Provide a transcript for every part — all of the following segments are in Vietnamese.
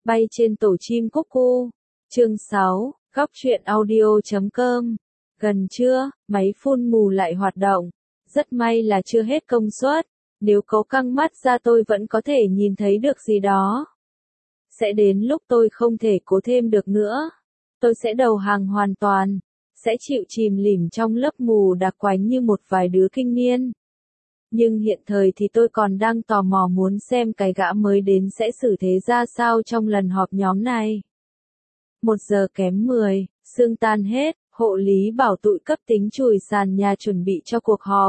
Bay trên tổ chim cúc cu. Chương 6, góc truyện audio.com. Gần trưa, máy phun mù lại hoạt động. Rất may là chưa hết công suất. Nếu cố căng mắt ra tôi vẫn có thể nhìn thấy được gì đó. Sẽ đến lúc tôi không thể cố thêm được nữa. Tôi sẽ đầu hàng hoàn toàn. Sẽ chịu chìm lìm trong lớp mù đặc quánh như một vài đứa kinh niên. Nhưng hiện thời thì tôi còn đang tò mò muốn xem cái gã mới đến sẽ xử thế ra sao trong lần họp nhóm này. 1 giờ kém 10, sương tan hết, hộ lý bảo tụi cấp tính chùi sàn nhà chuẩn bị cho cuộc họp.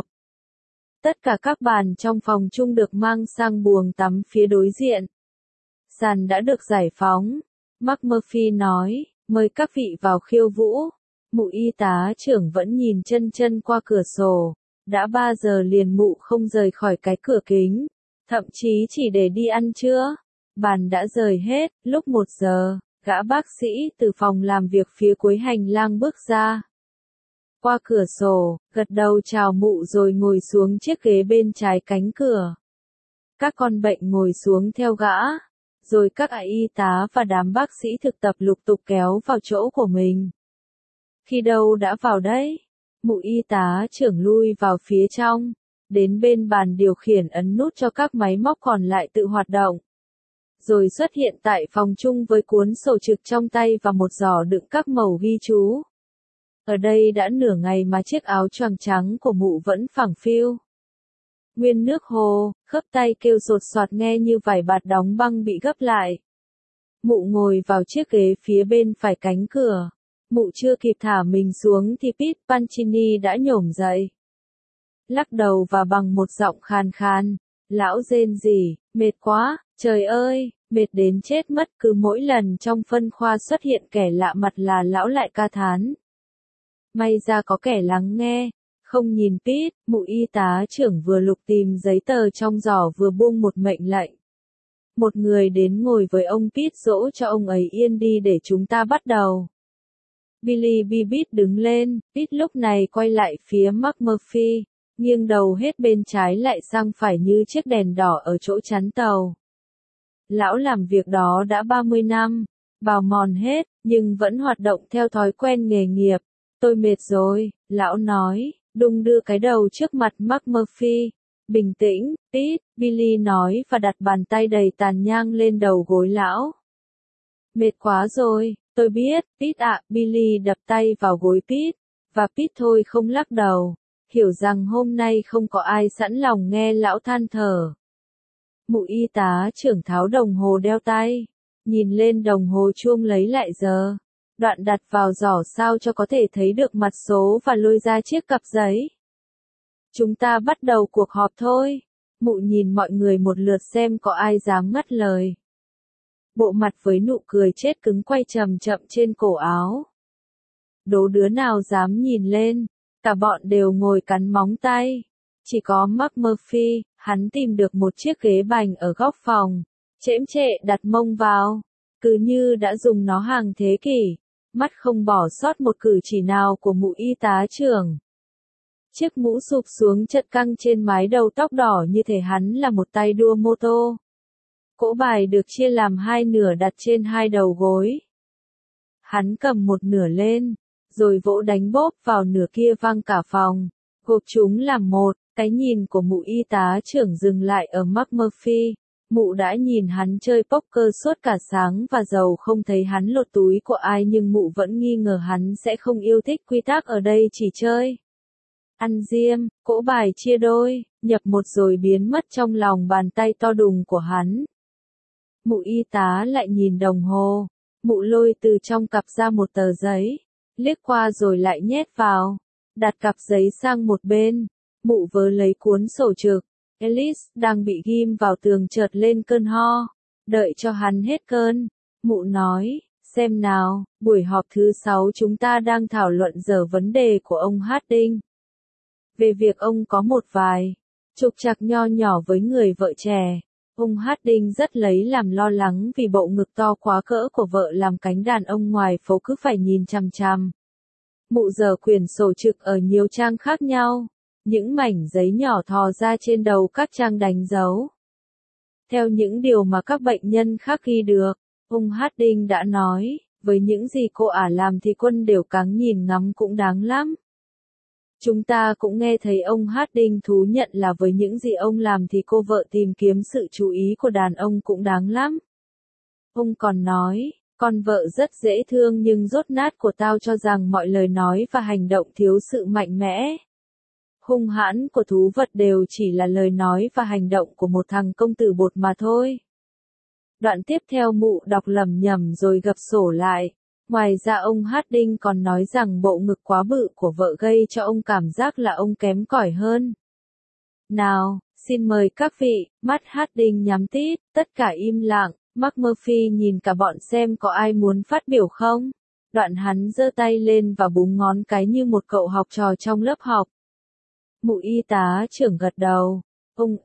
Tất cả các bàn trong phòng chung được mang sang buồng tắm phía đối diện. Sàn đã được giải phóng. Mark Murphy nói, mời các vị vào khiêu vũ. Mụ y tá trưởng vẫn nhìn chân chân qua cửa sổ. Đã 3 giờ liền mụ không rời khỏi cái cửa kính. Thậm chí chỉ để đi ăn trưa. Bàn đã rời hết, lúc 1 giờ, gã bác sĩ từ phòng làm việc phía cuối hành lang bước ra. Qua cửa sổ, gật đầu chào mụ rồi ngồi xuống chiếc ghế bên trái cánh cửa. Các con bệnh ngồi xuống theo gã. Rồi các y tá và đám bác sĩ thực tập lục tục kéo vào chỗ của mình. Khi đâu đã vào đấy? Mụ y tá trưởng lui vào phía trong, đến bên bàn điều khiển ấn nút cho các máy móc còn lại tự hoạt động. Rồi xuất hiện tại phòng chung với cuốn sổ trực trong tay và một giỏ đựng các mẩu ghi chú. Ở đây đã nửa ngày mà chiếc áo choàng trắng của mụ vẫn phẳng phiu. Nguyên nước hồ, khớp tay kêu sột soạt nghe như vải bạt đóng băng bị gấp lại. Mụ ngồi vào chiếc ghế phía bên phải cánh cửa. Mụ chưa kịp thả mình xuống thì Pete Pancini đã nhổm dậy. Lắc đầu và bằng một giọng khàn khàn, lão rên rỉ, mệt quá, trời ơi, mệt đến chết mất. Cứ mỗi lần trong phân khoa xuất hiện kẻ lạ mặt là lão lại ca thán. May ra có kẻ lắng nghe, không nhìn Pete. Mụ y tá trưởng vừa lục tìm giấy tờ trong giỏ vừa buông một mệnh lệnh. Một người đến ngồi với ông Pete dỗ cho ông ấy yên đi để chúng ta bắt đầu. Billy Bibbit đứng lên, Pete lúc này quay lại phía Mark Murphy, nghiêng đầu hết bên trái lại sang phải như chiếc đèn đỏ ở chỗ chắn tàu. Lão làm việc đó đã 30 năm, bào mòn hết, nhưng vẫn hoạt động theo thói quen nghề nghiệp. Tôi mệt rồi, lão nói, đung đưa cái đầu trước mặt Mark Murphy. Bình tĩnh, Pete, Billy nói và đặt bàn tay đầy tàn nhang lên đầu gối lão. Mệt quá rồi, tôi biết, Pete ạ. Billy đập tay vào gối Pete, và Pete thôi không lắc đầu, hiểu rằng hôm nay không có ai sẵn lòng nghe lão than thở. Mụ y tá trưởng tháo đồng hồ đeo tay, nhìn lên đồng hồ chuông lấy lại giờ, đoạn đặt vào giỏ sao cho có thể thấy được mặt số và lôi ra chiếc cặp giấy. Chúng ta bắt đầu cuộc họp thôi. Mụ nhìn mọi người một lượt xem có ai dám ngắt lời. Bộ mặt với nụ cười chết cứng quay chậm chậm trên cổ áo. Đố đứa nào dám nhìn lên, cả bọn đều ngồi cắn móng tay. Chỉ có Mark Murphy, hắn tìm được một chiếc ghế bành ở góc phòng, chễm chệ đặt mông vào, cứ như đã dùng nó hàng thế kỷ, mắt không bỏ sót một cử chỉ nào của mụ y tá trưởng. Chiếc mũ sụp xuống chật căng trên mái đầu tóc đỏ như thể hắn là một tay đua mô tô. Cỗ bài được chia làm 2 nửa đặt trên 2 đầu gối. Hắn cầm một nửa lên, rồi vỗ đánh bóp vào nửa kia vang cả phòng, gộp chúng làm một. Cái nhìn của mụ y tá trưởng dừng lại ở Mark Murphy. Mụ đã nhìn hắn chơi poker suốt cả sáng và dầu không thấy hắn lột túi của ai, nhưng mụ vẫn nghi ngờ hắn sẽ không yêu thích quy tắc ở đây chỉ chơi. Ăn diêm, cỗ bài chia đôi, nhập một rồi biến mất trong lòng bàn tay to đùng của hắn. Mụ y tá lại nhìn đồng hồ, mụ lôi từ trong cặp ra một tờ giấy, liếc qua rồi lại nhét vào, đặt cặp giấy sang một bên, mụ vớ lấy cuốn sổ trực. Alice đang bị ghim vào tường chợt lên cơn ho, đợi cho hắn hết cơn, mụ nói, xem nào, buổi họp thứ 6 chúng ta đang thảo luận giờ vấn đề của ông Harding. Về việc ông có một vài trục trặc nho nhỏ với người vợ trẻ. Ông Harding rất lấy làm lo lắng vì bộ ngực to quá cỡ của vợ làm cánh đàn ông ngoài phố cứ phải nhìn chằm chằm. Mụ dở quyển sổ trực ở nhiều trang khác nhau, những mảnh giấy nhỏ thò ra trên đầu các trang đánh dấu. Theo những điều mà các bệnh nhân khác ghi được, Ông Harding đã nói, với những gì cô ả làm thì quân đều cáng nhìn ngắm cũng đáng lắm. Chúng ta cũng nghe thấy ông Harding thú nhận là với những gì ông làm thì cô vợ tìm kiếm sự chú ý của đàn ông cũng đáng lắm. Ông còn nói, con vợ rất dễ thương nhưng dốt nát của tao cho rằng mọi lời nói và hành động thiếu sự mạnh mẽ. Hung hãn của thú vật đều chỉ là lời nói và hành động của một thằng công tử bột mà thôi. Đoạn tiếp theo mụ đọc lẩm nhẩm rồi gập sổ lại. Ngoài ra ông Harding còn nói rằng bộ ngực quá bự của vợ gây cho ông cảm giác là ông kém cỏi hơn. Nào, xin mời các vị, mắt Harding nhắm tít, tất cả im lặng, McMurphy nhìn cả bọn xem có ai muốn phát biểu không. Đoạn hắn giơ tay lên và búng ngón cái như một cậu học trò trong lớp học. Mụ y tá trưởng gật đầu. Ông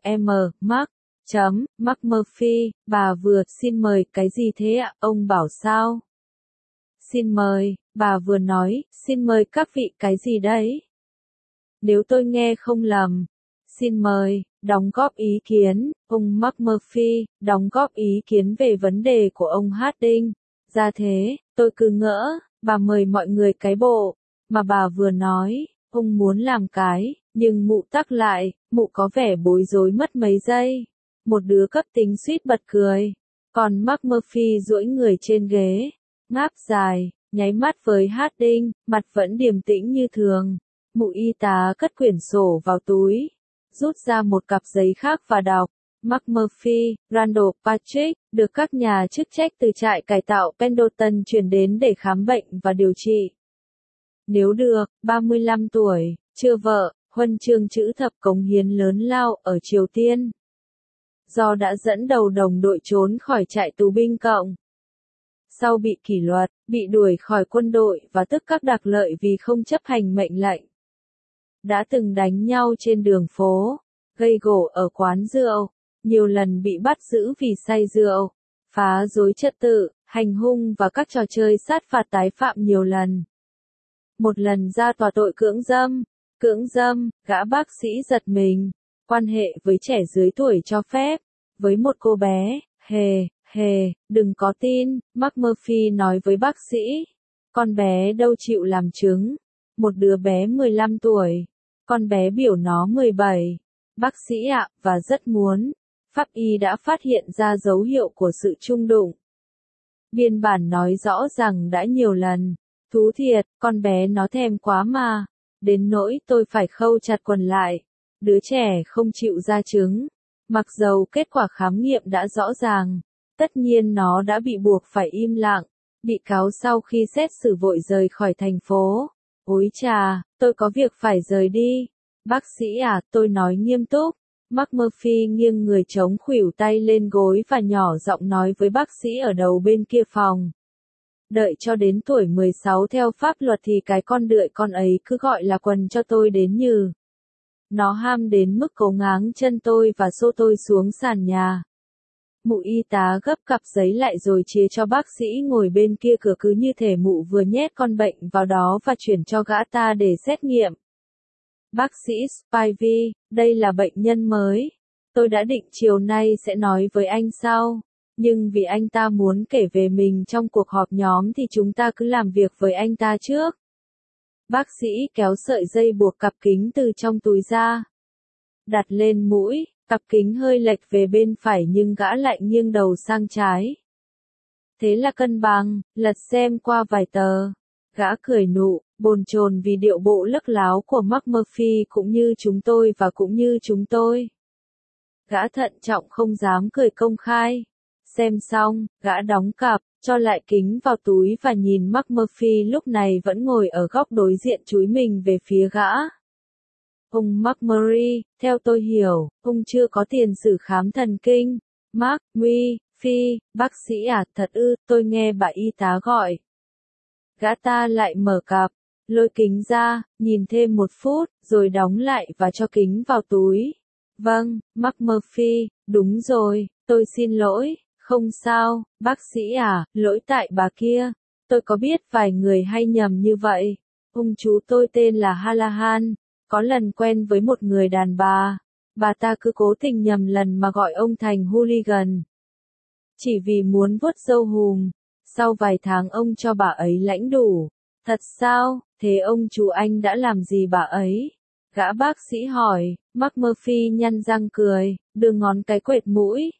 McMurphy, bà vừa, xin mời, cái gì thế ạ, ông bảo sao? Xin mời, bà vừa nói, xin mời các vị cái gì đấy? Nếu tôi nghe không lầm, xin mời, đóng góp ý kiến, ông McMurphy, đóng góp ý kiến về vấn đề của ông Harding. Ra thế, tôi cứ ngỡ, bà mời mọi người cái bộ, mà bà vừa nói, ông muốn làm cái, nhưng mụ tắc lại, mụ có vẻ bối rối mất mấy giây. Một đứa cấp tính suýt bật cười, còn McMurphy duỗi người trên ghế, ngáp dài, nháy mắt với Harding, mặt vẫn điềm tĩnh như thường. Mụ y tá cất quyển sổ vào túi, rút ra một cặp giấy khác và đọc. McMurphy, Randall Patrick, được các nhà chức trách từ trại cải tạo Pendleton chuyển đến để khám bệnh và điều trị. Nếu được, 35 tuổi, chưa vợ, huân chương chữ thập cống hiến lớn lao ở Triều Tiên. Do đã dẫn đầu đồng đội trốn khỏi trại tù binh cộng. Sau bị kỷ luật, bị đuổi khỏi quân đội và tước các đặc lợi vì không chấp hành mệnh lệnh. Đã từng đánh nhau trên đường phố, gây gổ ở quán rượu, nhiều lần bị bắt giữ vì say rượu, phá rối trật tự, hành hung và các trò chơi sát phạt tái phạm nhiều lần. Một lần ra tòa tội cưỡng dâm, gã bác sĩ giật mình, quan hệ với trẻ dưới tuổi cho phép, với một cô bé, đừng có tin, McMurphy nói với bác sĩ. Con bé đâu chịu làm chứng. Một đứa bé 15 tuổi. Con bé biểu nó 17. Bác sĩ ạ, và rất muốn. Pháp y đã phát hiện ra dấu hiệu của sự chung đụng. Biên bản nói rõ rằng đã nhiều lần. Thú thiệt, con bé nó thèm quá mà. Đến nỗi tôi phải khâu chặt quần lại. Đứa trẻ không chịu ra chứng. Mặc dầu kết quả khám nghiệm đã rõ ràng. Tất nhiên nó đã bị buộc phải im lặng. Bị cáo sau khi xét xử vội rời khỏi thành phố. Ôi chà, tôi có việc phải rời đi. Bác sĩ à, tôi nói nghiêm túc. McMurphy nghiêng người chống khuỷu tay lên gối và nhỏ giọng nói với bác sĩ ở đầu bên kia phòng. Đợi cho đến tuổi 16 theo pháp luật thì cái con đưởi con ấy cứ gọi là quần cho tôi đến như. Nó ham đến mức cố ngáng chân tôi và xô tôi xuống sàn nhà. Mụ y tá gấp cặp giấy lại rồi chia cho bác sĩ ngồi bên kia cửa cứ như thể mụ vừa nhét con bệnh vào đó và chuyển cho gã ta để xét nghiệm. Bác sĩ Spivey, đây là bệnh nhân mới. Tôi đã định chiều nay sẽ nói với anh sau. Nhưng vì anh ta muốn kể về mình trong cuộc họp nhóm thì chúng ta cứ làm việc với anh ta trước. Bác sĩ kéo sợi dây buộc cặp kính từ trong túi ra. Đặt lên mũi, cặp kính hơi lệch về bên phải nhưng gã lại nghiêng đầu sang trái. Thế là cân bằng, lật xem qua vài tờ. Gã cười nụ, bồn chồn vì điệu bộ lấc láo của McMurphy cũng như chúng tôi và cũng như chúng tôi. Gã thận trọng không dám cười công khai. Xem xong, gã đóng cặp, cho lại kính vào túi và nhìn McMurphy lúc này vẫn ngồi ở góc đối diện chúi mình về phía gã. Ông McMurray, theo tôi hiểu, ông chưa có tiền sử khám thần kinh. McMurphy, bác sĩ à, thật ư, tôi nghe bà y tá gọi. Gã ta lại mở cặp, lôi kính ra, nhìn thêm một phút, rồi đóng lại và cho kính vào túi. Vâng, McMurphy, đúng rồi, tôi xin lỗi, không sao, bác sĩ à, lỗi tại bà kia. Tôi có biết vài người hay nhầm như vậy. Ông chú tôi tên là Hallahan, có lần quen với một người đàn bà ta cứ cố tình nhầm lần mà gọi ông thành hooligan. chỉ vì muốn vuốt râu hùm. Sau vài tháng ông cho bà ấy lãnh đủ. Thật sao, thế ông chú anh đã làm gì bà ấy? Gã bác sĩ hỏi, McMurphy nhăn răng cười, đưa ngón cái quệt mũi.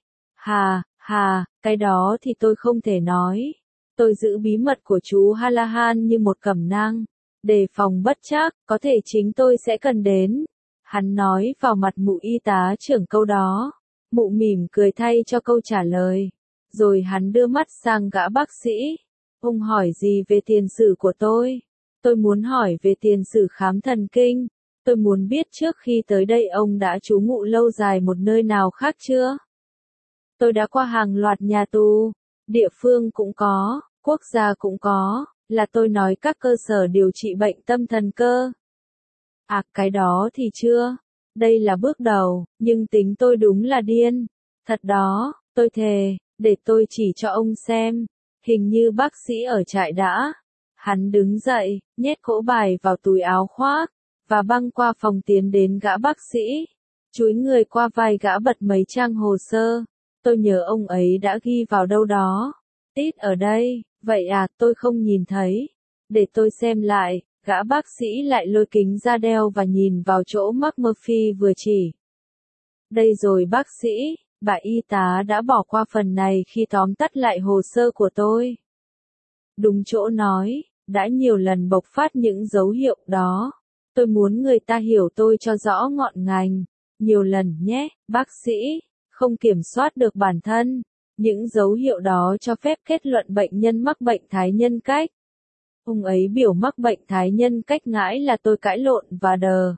Hà, cái đó thì tôi không thể nói. Tôi giữ bí mật của chú Hallahan như một cẩm nang. Đề phòng bất trắc, có thể chính tôi sẽ cần đến. Hắn nói vào mặt mụ y tá trưởng câu đó. Mụ mỉm cười thay cho câu trả lời. Rồi hắn đưa mắt sang gã bác sĩ. Ông hỏi gì về tiền sử của tôi? Tôi muốn hỏi về tiền sử khám thần kinh. Tôi muốn biết trước khi tới đây ông đã trú ngụ lâu dài một nơi nào khác chưa? Tôi đã qua hàng loạt nhà tù. Địa phương cũng có, quốc gia cũng có, là tôi nói các cơ sở điều trị bệnh tâm thần cơ. À, cái đó thì chưa. Đây là bước đầu, nhưng tính tôi đúng là điên. Thật đó, tôi thề, để tôi chỉ cho ông xem. Hình như bác sĩ ở trại đã. Hắn đứng dậy, nhét cỗ bài vào túi áo khoác, và băng qua phòng tiến đến gã bác sĩ. Chúi người qua vai gã bật mấy trang hồ sơ. Tôi nhớ ông ấy đã ghi vào đâu đó. Tít ở đây, vậy à, tôi không nhìn thấy. Để tôi xem lại, gã bác sĩ lại lôi kính ra đeo và nhìn vào chỗ McMurphy vừa chỉ. Đây rồi bác sĩ, bà y tá đã bỏ qua phần này khi tóm tắt lại hồ sơ của tôi. Đúng chỗ nói, đã nhiều lần bộc phát những dấu hiệu đó. Tôi muốn người ta hiểu tôi cho rõ ngọn ngành. Nhiều lần nhé, bác sĩ, không kiểm soát được bản thân. Những dấu hiệu đó cho phép kết luận bệnh nhân mắc bệnh thái nhân cách. Ông ấy biểu mắc bệnh thái nhân cách ngãi là tôi cãi lộn và đờ.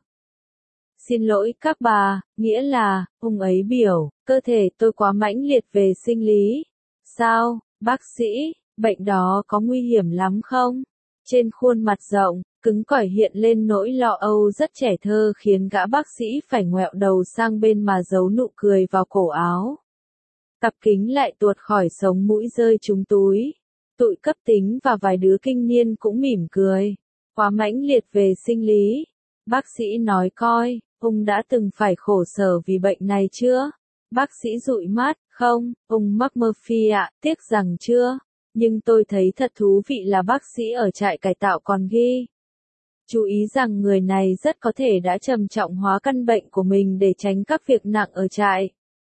Xin lỗi các bà, nghĩa là, ông ấy biểu, cơ thể tôi quá mãnh liệt về sinh lý. Sao, bác sĩ, bệnh đó có nguy hiểm lắm không? Trên khuôn mặt rộng, cứng cỏi hiện lên nỗi lo âu rất trẻ thơ khiến gã bác sĩ phải ngoẹo đầu sang bên mà giấu nụ cười vào cổ áo. Cặp kính lại tuột khỏi sống mũi rơi trúng túi. Tụi cấp tính và vài đứa kinh niên cũng mỉm cười. Quá mãnh liệt về sinh lý. Bác sĩ nói coi, ông đã từng phải khổ sở vì bệnh này chưa? Bác sĩ dụi mắt, không, ông McMurphy ạ, tiếc rằng chưa. Nhưng tôi thấy thật thú vị là bác sĩ ở trại cải tạo còn ghi. Chú ý rằng người này rất có thể đã trầm trọng hóa căn bệnh của mình để tránh các việc nặng ở trại.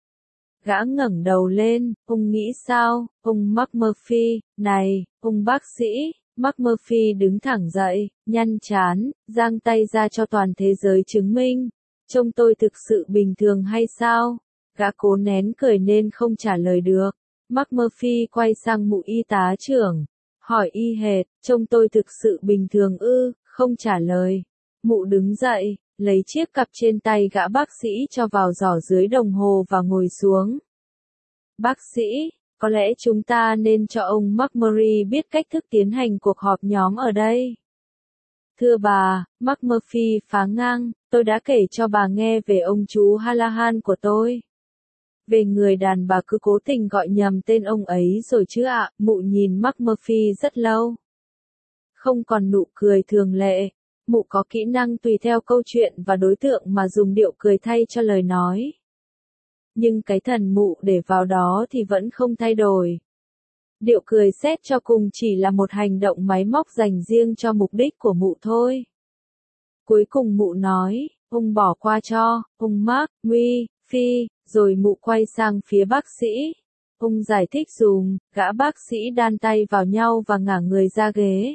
Gã ngẩng đầu lên, ông nghĩ sao, ông McMurphy, này, ông bác sĩ. McMurphy đứng thẳng dậy, nhăn trán, giang tay ra cho toàn thế giới chứng minh. Trông tôi thực sự bình thường hay sao? Gã cố nén cười nên không trả lời được. McMurphy quay sang mụ y tá trưởng, hỏi y hệt, trông tôi thực sự bình thường ư, không trả lời. Mụ đứng dậy, lấy chiếc cặp trên tay gã bác sĩ cho vào giỏ dưới đồng hồ và ngồi xuống. Bác sĩ, có lẽ chúng ta nên cho ông McMurray biết cách thức tiến hành cuộc họp nhóm ở đây. Thưa bà, McMurphy phá ngang, tôi đã kể cho bà nghe về ông chú Hallahan của tôi. Về người đàn bà cứ cố tình gọi nhầm tên ông ấy rồi chứ ạ, mụ nhìn McMurphy rất lâu. Không còn nụ cười thường lệ, mụ có kỹ năng tùy theo câu chuyện và đối tượng mà dùng điệu cười thay cho lời nói. Nhưng cái thần mụ để vào đó thì vẫn không thay đổi. Điệu cười xét cho cùng chỉ là một hành động máy móc dành riêng cho mục đích của mụ thôi. Cuối cùng mụ nói, ông bỏ qua cho, ông McMurphy, rồi mụ quay sang phía bác sĩ. Ông giải thích dùm, gã bác sĩ đan tay vào nhau và ngả người ra ghế.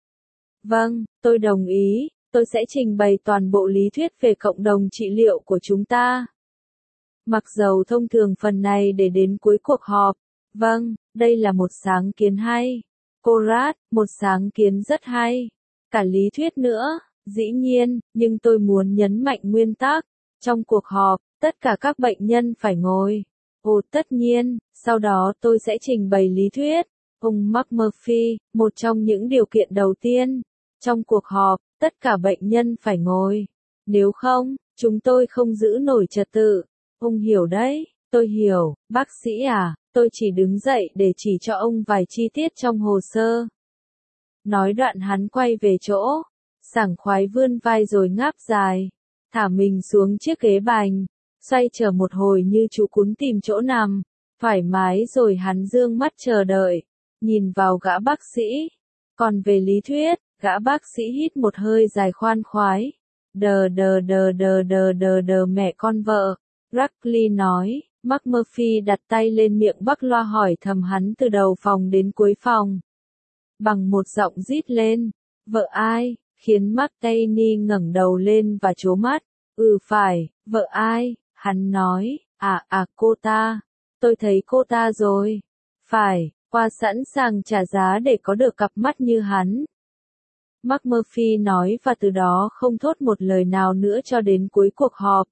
Vâng, tôi đồng ý, tôi sẽ trình bày toàn bộ lý thuyết về cộng đồng trị liệu của chúng ta. Mặc dầu thông thường phần này để đến cuối cuộc họp. Vâng, đây là một sáng kiến hay. Conrad, một sáng kiến rất hay. Cả lý thuyết nữa, dĩ nhiên, nhưng tôi muốn nhấn mạnh nguyên tắc. Trong cuộc họp, tất cả các bệnh nhân phải ngồi. Ồ tất nhiên, sau đó tôi sẽ trình bày lý thuyết. Ông McMurphy, một trong những điều kiện đầu tiên. Trong cuộc họp, tất cả bệnh nhân phải ngồi. Nếu không, chúng tôi không giữ nổi trật tự. Ông hiểu đấy, tôi hiểu, bác sĩ à, tôi chỉ đứng dậy để chỉ cho ông vài chi tiết trong hồ sơ. Nói đoạn hắn quay về chỗ, sảng khoái vươn vai rồi ngáp dài, thả mình xuống chiếc ghế bành, xoay chờ một hồi như chú cún tìm chỗ nằm, Thoải mái rồi hắn dương mắt chờ đợi, nhìn vào gã bác sĩ. Còn về lý thuyết, gã bác sĩ hít một hơi dài khoan khoái. Đờ đờ đờ đờ đờ đờ đờ mẹ con vợ. Rackley nói, McMurphy đặt tay lên miệng Bắc Loa hỏi thầm hắn từ đầu phòng đến cuối phòng. Bằng một giọng rít lên, vợ ai, khiến McTaney ngẩng đầu lên và trố mắt. Phải, vợ ai, hắn nói, cô ta, tôi thấy cô ta rồi. Phải, qua sẵn sàng trả giá để có được cặp mắt như hắn. McMurphy nói và từ đó không thốt một lời nào nữa cho đến cuối cuộc họp.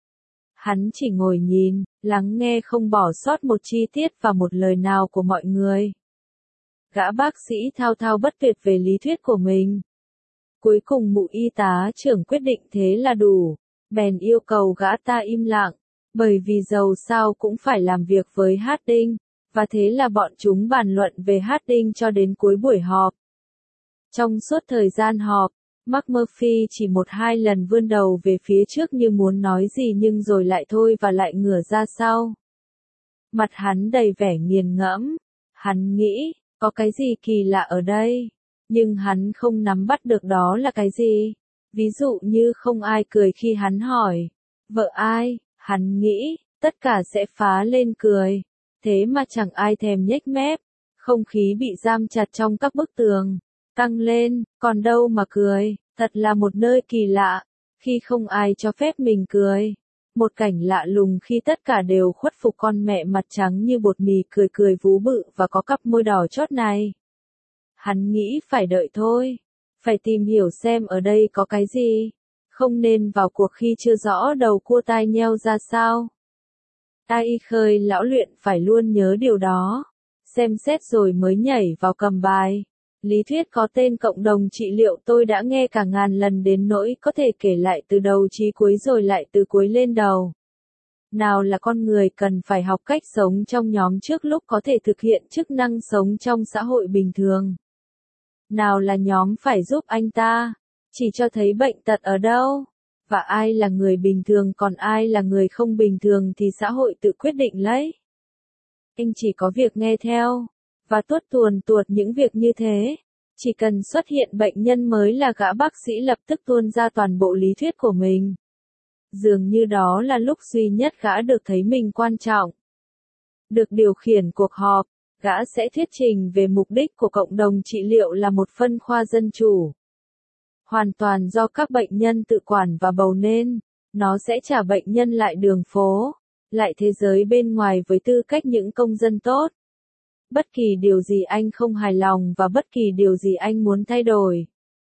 Hắn chỉ ngồi nhìn, lắng nghe không bỏ sót một chi tiết và một lời nào của mọi người. Gã bác sĩ thao thao bất tuyệt về lý thuyết của mình. Cuối cùng mụ y tá trưởng quyết định thế là đủ, bèn yêu cầu gã ta im lặng, bởi vì dầu sao cũng phải làm việc với Harding, và thế là bọn chúng bàn luận về Harding cho đến cuối buổi họp. Trong suốt thời gian họp, McMurphy chỉ một hai lần vươn đầu về phía trước như muốn nói gì nhưng rồi lại thôi và lại ngửa ra sau. Mặt hắn đầy vẻ nghiền ngẫm, hắn nghĩ, có cái gì kỳ lạ ở đây, nhưng hắn không nắm bắt được đó là cái gì. Ví dụ như không ai cười khi hắn hỏi, vợ ai, hắn nghĩ, tất cả sẽ phá lên cười, thế mà chẳng ai thèm nhếch mép, không khí bị giam chặt trong các bức tường, căng lên, còn đâu mà cười, thật là một nơi kỳ lạ, khi không ai cho phép mình cười. Một cảnh lạ lùng khi tất cả đều khuất phục con mẹ mặt trắng như bột mì cười cười vú bự và có cặp môi đỏ chót này. Hắn nghĩ phải đợi thôi, phải tìm hiểu xem ở đây có cái gì, không nên vào cuộc khi chưa rõ đầu cua tai nheo ra sao. Tai khơi lão luyện phải luôn nhớ điều đó, xem xét rồi mới nhảy vào cầm bài. Lý thuyết có tên cộng đồng trị liệu tôi đã nghe cả ngàn lần đến nỗi có thể kể lại từ đầu chí cuối rồi lại từ cuối lên đầu. Nào là con người cần phải học cách sống trong nhóm trước lúc có thể thực hiện chức năng sống trong xã hội bình thường. Nào là nhóm phải giúp anh ta, chỉ cho thấy bệnh tật ở đâu, và ai là người bình thường còn ai là người không bình thường thì xã hội tự quyết định lấy. Anh chỉ có việc nghe theo, và tuốt tuồn tuột những việc như thế. Chỉ cần xuất hiện bệnh nhân mới là gã bác sĩ lập tức tuôn ra toàn bộ lý thuyết của mình. Dường như đó là lúc duy nhất gã được thấy mình quan trọng. Được điều khiển cuộc họp, gã sẽ thuyết trình về mục đích của cộng đồng trị liệu là một phân khoa dân chủ. Hoàn toàn do các bệnh nhân tự quản và bầu nên, nó sẽ trả bệnh nhân lại đường phố, lại thế giới bên ngoài với tư cách những công dân tốt. Bất kỳ điều gì anh không hài lòng và bất kỳ điều gì anh muốn thay đổi,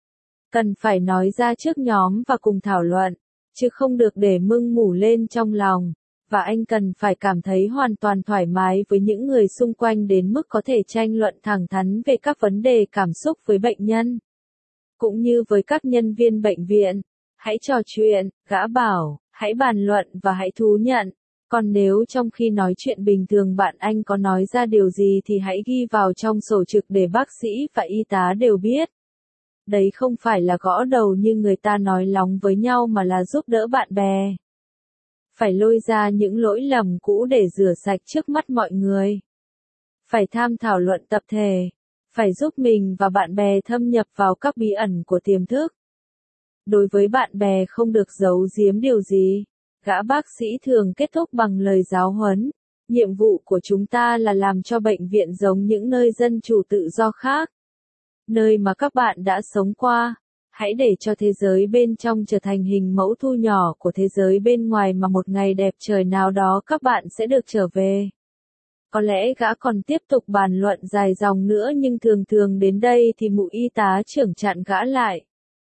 cần phải nói ra trước nhóm và cùng thảo luận, chứ không được để mưng mủ lên trong lòng, và anh cần phải cảm thấy hoàn toàn thoải mái với những người xung quanh đến mức có thể tranh luận thẳng thắn về các vấn đề cảm xúc với bệnh nhân, cũng như với các nhân viên bệnh viện. Hãy trò chuyện, gã bảo, hãy bàn luận và hãy thú nhận. Còn nếu trong khi nói chuyện bình thường bạn anh có nói ra điều gì thì hãy ghi vào trong sổ trực để bác sĩ và y tá đều biết. Đấy không phải là gõ đầu như người ta nói lóng với nhau mà là giúp đỡ bạn bè. Phải lôi ra những lỗi lầm cũ để rửa sạch trước mắt mọi người. Phải tham thảo luận tập thể. Phải giúp mình và bạn bè thâm nhập vào các bí ẩn của tiềm thức. Đối với bạn bè không được giấu giếm điều gì. Gã bác sĩ thường kết thúc bằng lời giáo huấn. Nhiệm vụ của chúng ta là làm cho bệnh viện giống những nơi dân chủ tự do khác. Nơi mà các bạn đã sống qua. Hãy để cho thế giới bên trong trở thành hình mẫu thu nhỏ của thế giới bên ngoài mà một ngày đẹp trời nào đó các bạn sẽ được trở về. Có lẽ gã còn tiếp tục bàn luận dài dòng nữa nhưng thường thường đến đây thì mụ y tá trưởng chặn gã lại.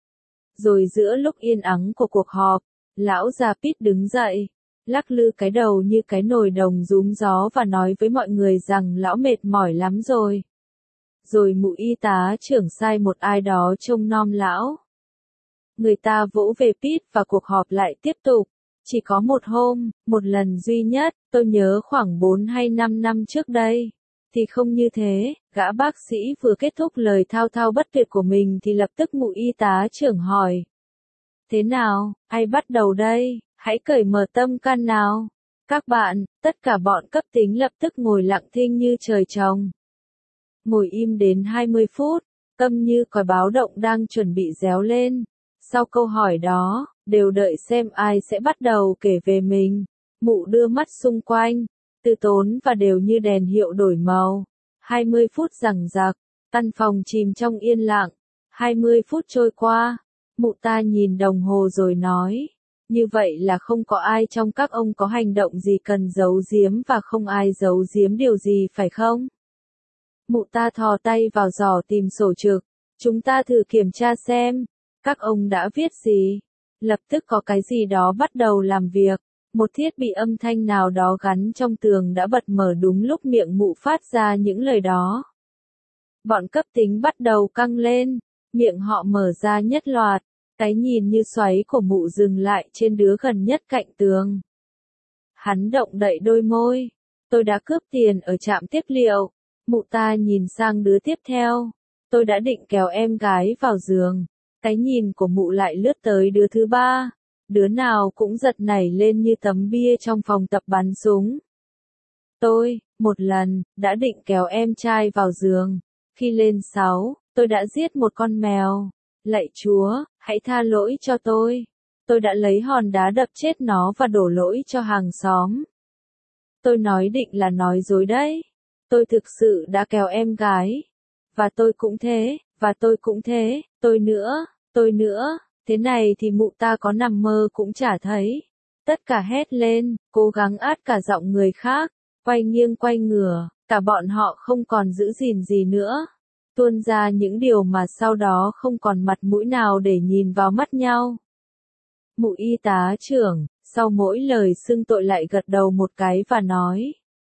Rồi giữa lúc yên ắng của cuộc họp, lão già Pete đứng dậy, lắc lư cái đầu như cái nồi đồng rúm gió và nói với mọi người rằng lão mệt mỏi lắm rồi. Rồi mụ y tá trưởng sai một ai đó trông nom lão. Người ta vỗ về Pete và cuộc họp lại tiếp tục. Chỉ có một hôm, một lần duy nhất, tôi nhớ khoảng 4 hay 5 năm trước đây. Thì không như thế, gã bác sĩ vừa kết thúc lời thao thao bất tuyệt của mình thì lập tức mụ y tá trưởng hỏi. Thế nào, ai bắt đầu đây, hãy cởi mở tâm can nào. Các bạn, tất cả bọn cấp tính lập tức ngồi lặng thinh như trời trồng. Ngồi im đến 20 phút, câm như còi báo động đang chuẩn bị réo lên. Sau câu hỏi đó, đều đợi xem ai sẽ bắt đầu kể về mình. Mụ đưa mắt xung quanh, từ tốn và đều như đèn hiệu đổi màu. 20 phút giằng giặc, căn phòng chìm trong yên lặng. 20 phút trôi qua, mụ ta nhìn đồng hồ rồi nói. Như vậy là không có ai trong các ông có hành động gì cần giấu giếm và không ai giấu giếm điều gì phải không? Mụ ta thò tay vào giỏ tìm sổ trực. Chúng ta thử kiểm tra xem. Các ông đã viết gì? Lập tức có cái gì đó bắt đầu làm việc. Một thiết bị âm thanh nào đó gắn trong tường đã bật mở đúng lúc miệng mụ phát ra những lời đó. Bọn cấp tính bắt đầu căng lên. Miệng họ mở ra nhất loạt. Cái nhìn như xoáy của mụ dừng lại trên đứa gần nhất cạnh tường. Hắn động đậy đôi môi. Tôi đã cướp tiền ở trạm tiếp liệu. Mụ ta nhìn sang đứa tiếp theo. Tôi đã định kéo em gái vào giường. Cái nhìn của mụ lại lướt tới đứa thứ ba. Đứa nào cũng giật nảy lên như tấm bia trong phòng tập bắn súng. Tôi, một lần, đã định kéo em trai vào giường. Khi lên 6, tôi đã giết một con mèo. Lạy Chúa, hãy tha lỗi cho tôi. Tôi đã lấy hòn đá đập chết nó và đổ lỗi cho hàng xóm. Tôi nói định là nói dối đấy. Tôi thực sự đã kéo em gái. Và tôi cũng thế, và tôi cũng thế, tôi nữa. Thế này thì mụ ta có nằm mơ cũng chả thấy. Tất cả hét lên, cố gắng át cả giọng người khác, quay nghiêng quay ngửa, cả bọn họ không còn giữ gìn gì nữa. Tuôn ra những điều mà sau đó không còn mặt mũi nào để nhìn vào mắt nhau. Mụ y tá trưởng, sau mỗi lời xưng tội lại gật đầu một cái và nói.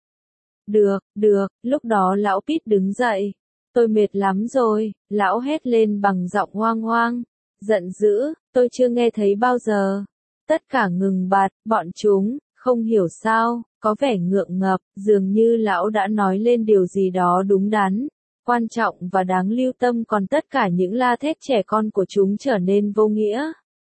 Được, lúc đó lão Pít đứng dậy. Tôi mệt lắm rồi, lão hét lên bằng giọng hoang hoang. Giận dữ, tôi chưa nghe thấy bao giờ. Tất cả ngừng bặt, bọn chúng, không hiểu sao, có vẻ ngượng ngập, dường như lão đã nói lên điều gì đó đúng đắn, quan trọng và đáng lưu tâm, còn tất cả những la thét trẻ con của chúng trở nên vô nghĩa.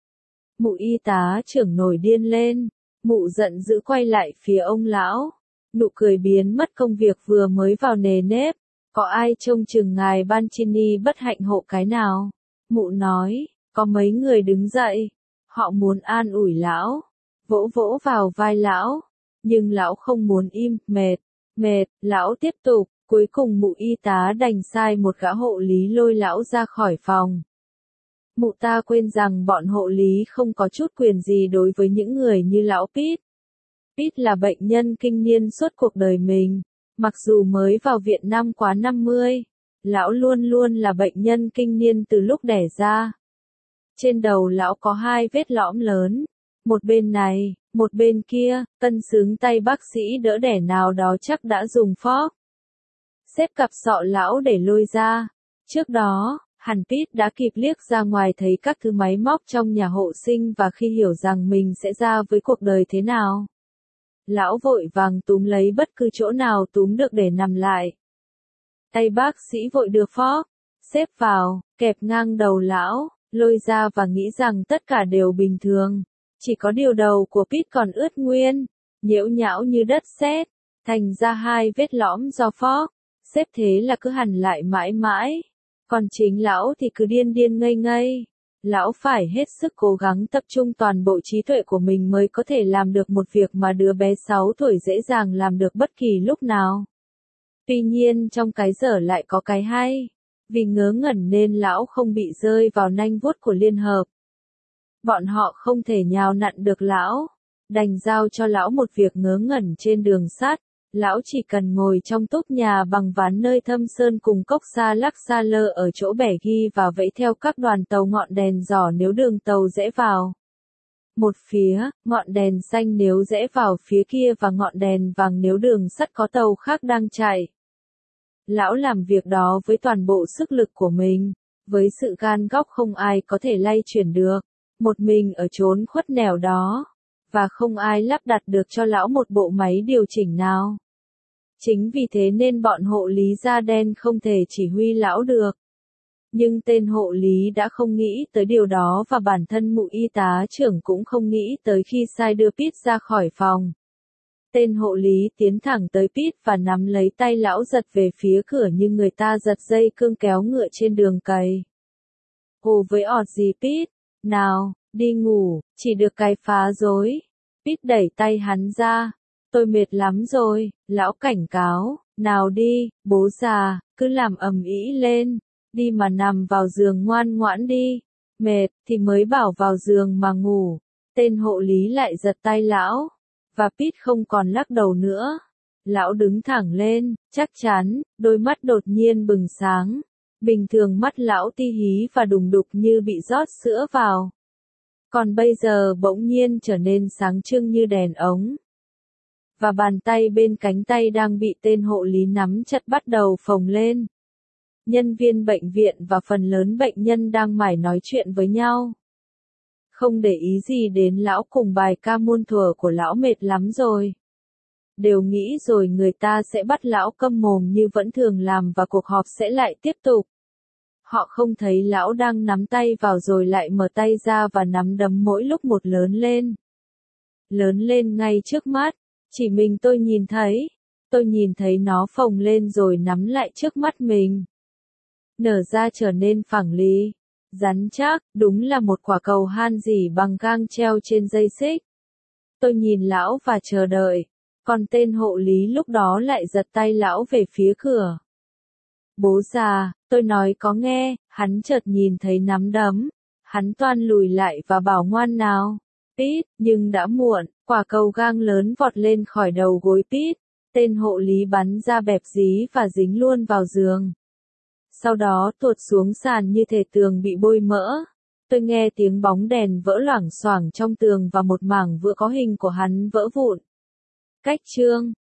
Mụ y tá trưởng nổi điên lên, mụ giận dữ quay lại phía ông lão. Nụ cười biến mất, công việc vừa mới vào nề nếp. Có ai trông chừng ngài Banchini bất hạnh hộ cái nào? Mụ nói, có mấy người đứng dậy. Họ muốn an ủi lão, vỗ vỗ vào vai lão. Nhưng lão không muốn im, mệt, lão tiếp tục. Cuối cùng mụ y tá đành sai một gã hộ lý lôi lão ra khỏi phòng. Mụ ta quên rằng bọn hộ lý không có chút quyền gì đối với những người như lão Pít. Pít là bệnh nhân kinh niên suốt cuộc đời mình. Mặc dù mới vào viện năm quá 50, lão luôn luôn là bệnh nhân kinh niên từ lúc đẻ ra. Trên đầu lão có 2 vết lõm lớn. Một bên này, một bên kia, cân xướng tay bác sĩ đỡ đẻ nào đó chắc đã dùng phóc xếp cặp sọ lão để lôi ra. Trước đó, hẳn Pít đã kịp liếc ra ngoài thấy các thứ máy móc trong nhà hộ sinh và khi hiểu rằng mình sẽ ra với cuộc đời thế nào. Lão vội vàng túm lấy bất cứ chỗ nào túm được để nằm lại. Tay bác sĩ vội đưa phóc xếp vào, kẹp ngang đầu lão, lôi ra và nghĩ rằng tất cả đều bình thường. Chỉ có điều đầu của Pít còn ướt nguyên, nhễu nhão như đất sét, thành ra 2 vết lõm do phóc xếp, thế là cứ hằn lại mãi mãi. Còn chính lão thì cứ điên điên ngây ngây. Lão phải hết sức cố gắng tập trung toàn bộ trí tuệ của mình mới có thể làm được một việc mà đứa bé 6 tuổi dễ dàng làm được bất kỳ lúc nào. Tuy nhiên trong cái dở lại có cái hay. Vì ngớ ngẩn nên lão không bị rơi vào nanh vuốt của Liên Hợp. Bọn họ không thể nhào nặn được lão. Đành giao cho lão một việc ngớ ngẩn trên đường sắt. Lão chỉ cần ngồi trong túp nhà bằng ván nơi thâm sơn cùng cốc xa lắc xa lơ ở chỗ bẻ ghi và vẫy theo các đoàn tàu ngọn đèn giỏ nếu đường tàu rẽ vào một phía, ngọn đèn xanh nếu rẽ vào phía kia và ngọn đèn vàng nếu đường sắt có tàu khác đang chạy. Lão làm việc đó với toàn bộ sức lực của mình, với sự gan góc không ai có thể lay chuyển được, một mình ở chốn khuất nẻo đó. Và không ai lắp đặt được cho lão một bộ máy điều chỉnh nào. Chính vì thế nên bọn hộ lý da đen không thể chỉ huy lão được. Nhưng tên hộ lý đã không nghĩ tới điều đó và bản thân mụ y tá trưởng cũng không nghĩ tới khi sai đưa Pít ra khỏi phòng. Tên hộ lý tiến thẳng tới Pete và nắm lấy tay lão giật về phía cửa như người ta giật dây cương kéo ngựa trên đường cày. Hồ với ọt gì Pete, nào, đi ngủ, chỉ được cái phá rối. Pete đẩy tay hắn ra. Tôi mệt lắm rồi, lão cảnh cáo, nào đi, bố già, cứ làm ầm ĩ lên, đi mà nằm vào giường ngoan ngoãn đi, mệt thì mới bảo vào giường mà ngủ. Tên hộ lý lại giật tay lão, và Pete không còn lắc đầu nữa. Lão đứng thẳng lên, chắc chắn, đôi mắt đột nhiên bừng sáng. Bình thường mắt lão ti hí và đùng đục như bị rót sữa vào. Còn bây giờ bỗng nhiên trở nên sáng trưng như đèn ống. Và bàn tay bên cánh tay đang bị tên hộ lý nắm chặt bắt đầu phồng lên. Nhân viên bệnh viện và phần lớn bệnh nhân đang mải nói chuyện với nhau. Không để ý gì đến lão cùng bài ca muôn thuở của lão mệt lắm rồi. Đều nghĩ rồi người ta sẽ bắt lão câm mồm như vẫn thường làm và cuộc họp sẽ lại tiếp tục. Họ không thấy lão đang nắm tay vào rồi lại mở tay ra và nắm đấm mỗi lúc một lớn lên. Lớn lên ngay trước mắt, chỉ mình tôi nhìn thấy. Tôi nhìn thấy nó phồng lên rồi nắm lại trước mắt mình. Nở ra trở nên phẳng lì, rắn chắc, đúng là một quả cầu han dỉ bằng gang treo trên dây xích. Tôi nhìn lão và chờ đợi, còn tên hộ lý lúc đó lại giật tay lão về phía cửa. Bố già, tôi nói có nghe, hắn chợt nhìn thấy nắm đấm. Hắn toan lùi lại và bảo ngoan nào. Pete, nhưng đã muộn, quả cầu gang lớn vọt lên khỏi đầu gối Pete. Tên hộ lý bắn ra bẹp dí và dính luôn vào giường. Sau đó tuột xuống sàn như thể tường bị bôi mỡ. Tôi nghe tiếng bóng đèn vỡ loảng xoảng trong tường và một mảng vữa có hình của hắn vỡ vụn. Cách chương